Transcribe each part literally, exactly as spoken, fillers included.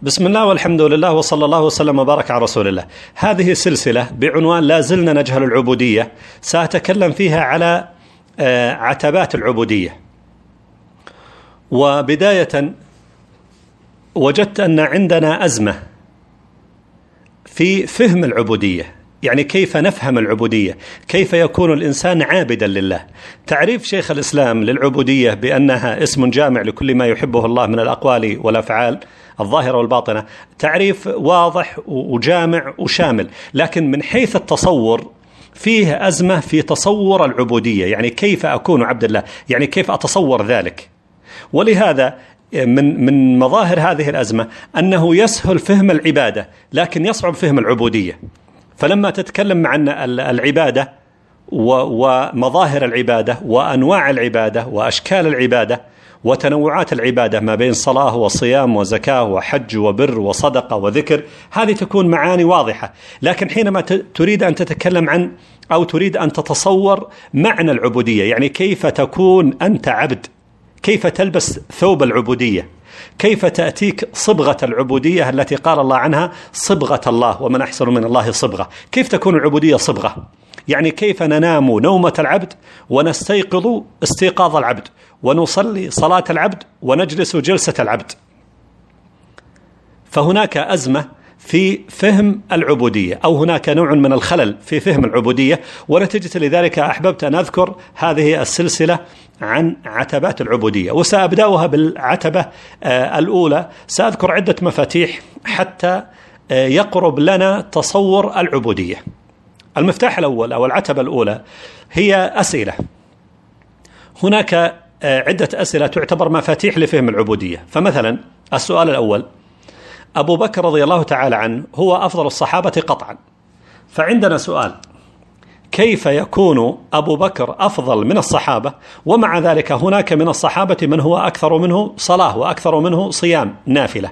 بسم الله والحمد لله وصلى الله وسلم وبارك على رسول الله. هذه سلسلة بعنوان لا زلنا نجهل العبودية، سأتكلم فيها على عتبات العبودية. وبداية وجدت أن عندنا أزمة في فهم العبودية، يعني كيف نفهم العبودية، كيف يكون الإنسان عابدا لله. تعريف شيخ الإسلام للعبودية بأنها اسم جامع لكل ما يحبه الله من الأقوال والأفعال الظاهرة والباطنة، تعريف واضح وجامع وشامل، لكن من حيث التصور فيه أزمة في تصور العبودية، يعني كيف أكون عبد الله، يعني كيف أتصور ذلك. ولهذا من من مظاهر هذه الأزمة أنه يسهل فهم العبادة لكن يصعب فهم العبودية. فلما تتكلم عن العبادة ومظاهر العبادة وأنواع العبادة وأشكال العبادة وتنوعات العبادة ما بين صلاة وصيام وزكاة وحج وبر وصدقة وذكر، هذه تكون معاني واضحة. لكن حينما تريد أن تتكلم عن أو تريد أن تتصور معنى العبودية، يعني كيف تكون أنت عبد، كيف تلبس ثوب العبودية، كيف تأتيك صبغة العبودية التي قال الله عنها صبغة الله ومن أحسن من الله صبغة، كيف تكون العبودية صبغة؟ يعني كيف ننام نومة العبد ونستيقظ استيقاظ العبد، ونصلي صلاة العبد ونجلس جلسة العبد. فهناك أزمة في فهم العبودية، أو هناك نوع من الخلل في فهم العبودية، ونتيجة لذلك أحببت أن أذكر هذه السلسلة عن عتبات العبودية. وسأبدأها بالعتبة الأولى، سأذكر عدة مفاتيح حتى يقرب لنا تصور العبودية. المفتاح الأول أو العتبة الأولى هي أسئلة. هناك عدة أسئلة تعتبر مفاتيح لفهم العبودية. فمثلا السؤال الأول: أبو بكر رضي الله تعالى عنه هو أفضل الصحابة قطعا. فعندنا سؤال: كيف يكون أبو بكر أفضل من الصحابة ومع ذلك هناك من الصحابة من هو أكثر منه صلاة وأكثر منه صيام نافلة؟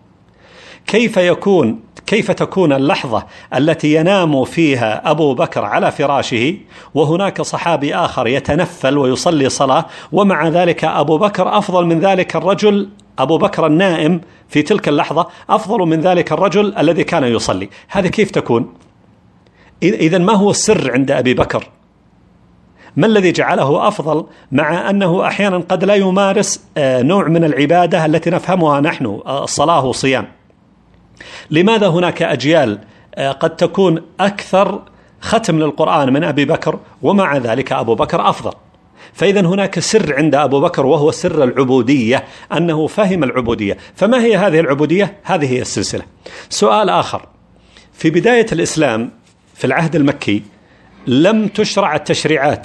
كيف يكون كيف تكون اللحظة التي ينام فيها أبو بكر على فراشه وهناك صحابي آخر يتنفل ويصلي صلاة ومع ذلك أبو بكر أفضل من ذلك الرجل، أبو بكر النائم في تلك اللحظة أفضل من ذلك الرجل الذي كان يصلي؟ هذه كيف تكون؟ إذن ما هو السر عند أبي بكر؟ ما الذي جعله أفضل مع أنه أحيانا قد لا يمارس نوع من العبادة التي نفهمها نحن، الصلاة والصيام؟ لماذا هناك أجيال قد تكون أكثر ختم للقرآن من أبي بكر ومع ذلك أبو بكر أفضل؟ فإذا هناك سر عند أبو بكر وهو سر العبودية، أنه فهم العبودية. فما هي هذه العبودية؟ هذه هي السلسلة. سؤال آخر: في بداية الإسلام في العهد المكي لم تشرع التشريعات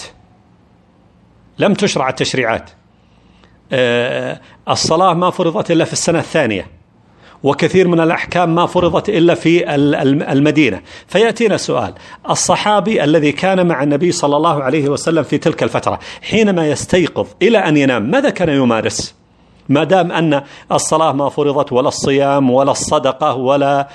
لم تشرع التشريعات آه الصلاة ما فرضت إلا في السنة الثانية، وكثير من الأحكام ما فرضت إلا في المدينة. فيأتينا سؤال: الصحابي الذي كان مع النبي صلى الله عليه وسلم في تلك الفترة حينما يستيقظ إلى أن ينام ماذا كان يمارس؟ ما دام أن الصلاة ما فرضت ولا الصيام ولا الصدقة ولا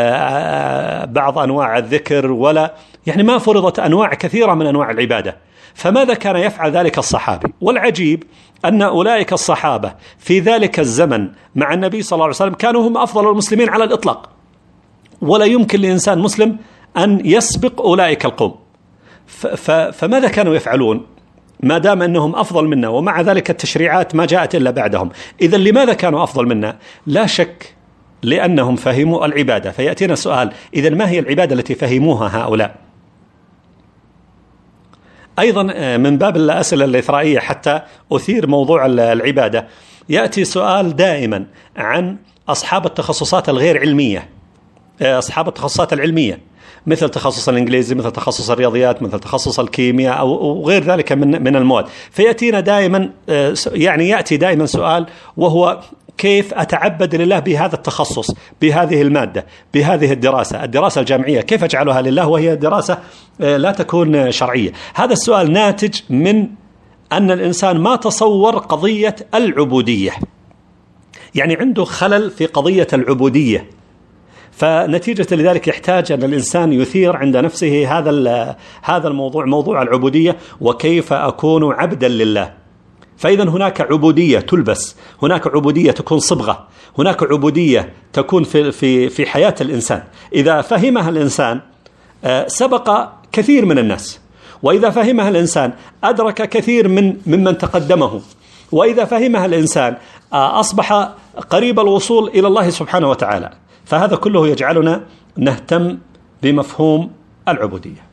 بعض أنواع الذكر ولا يعني ما فرضت أنواع كثيرة من أنواع العبادة، فماذا كان يفعل ذلك الصحابي؟ والعجيب أن أولئك الصحابة في ذلك الزمن مع النبي صلى الله عليه وسلم كانوا هم أفضل المسلمين على الإطلاق، ولا يمكن لإنسان مسلم أن يسبق أولئك القوم. فماذا كانوا يفعلون ما دام أنهم أفضل منا ومع ذلك التشريعات ما جاءت إلا بعدهم؟ إذن لماذا كانوا أفضل منا؟ لا شك لأنهم فهموا العبادة. فيأتينا سؤال: إذن ما هي العبادة التي فهموها هؤلاء؟ أيضا من باب الأسئلة الإثرائية حتى أثير موضوع العبادة، يأتي سؤال دائما عن أصحاب التخصصات الغير علمية، أصحاب التخصصات العلمية مثل تخصص الإنجليزي، مثل تخصص الرياضيات، مثل تخصص الكيمياء أو غير ذلك من من المواد. فيأتينا دائما يعني يأتي دائما سؤال وهو: كيف أتعبد لله بهذا التخصص، بهذه المادة، بهذه الدراسة الدراسة الجامعية، كيف أجعلها لله وهي دراسة لا تكون شرعية؟ هذا السؤال ناتج من أن الإنسان ما تصور قضية العبودية، يعني عنده خلل في قضية العبودية. فنتيجة لذلك يحتاج أن الإنسان يثير عند نفسه هذا هذا الموضوع، موضوع العبودية، وكيف أكون عبدا لله. فإذا هناك عبودية تلبس، هناك عبودية تكون صبغة، هناك عبودية تكون في في في حياة الإنسان. إذا فهمها الإنسان سبق كثير من الناس، وإذا فهمها الإنسان أدرك كثير من ممن تقدمه، وإذا فهمها الإنسان أصبح قريب الوصول إلى الله سبحانه وتعالى. فهذا كله يجعلنا نهتم بمفهوم العبودية.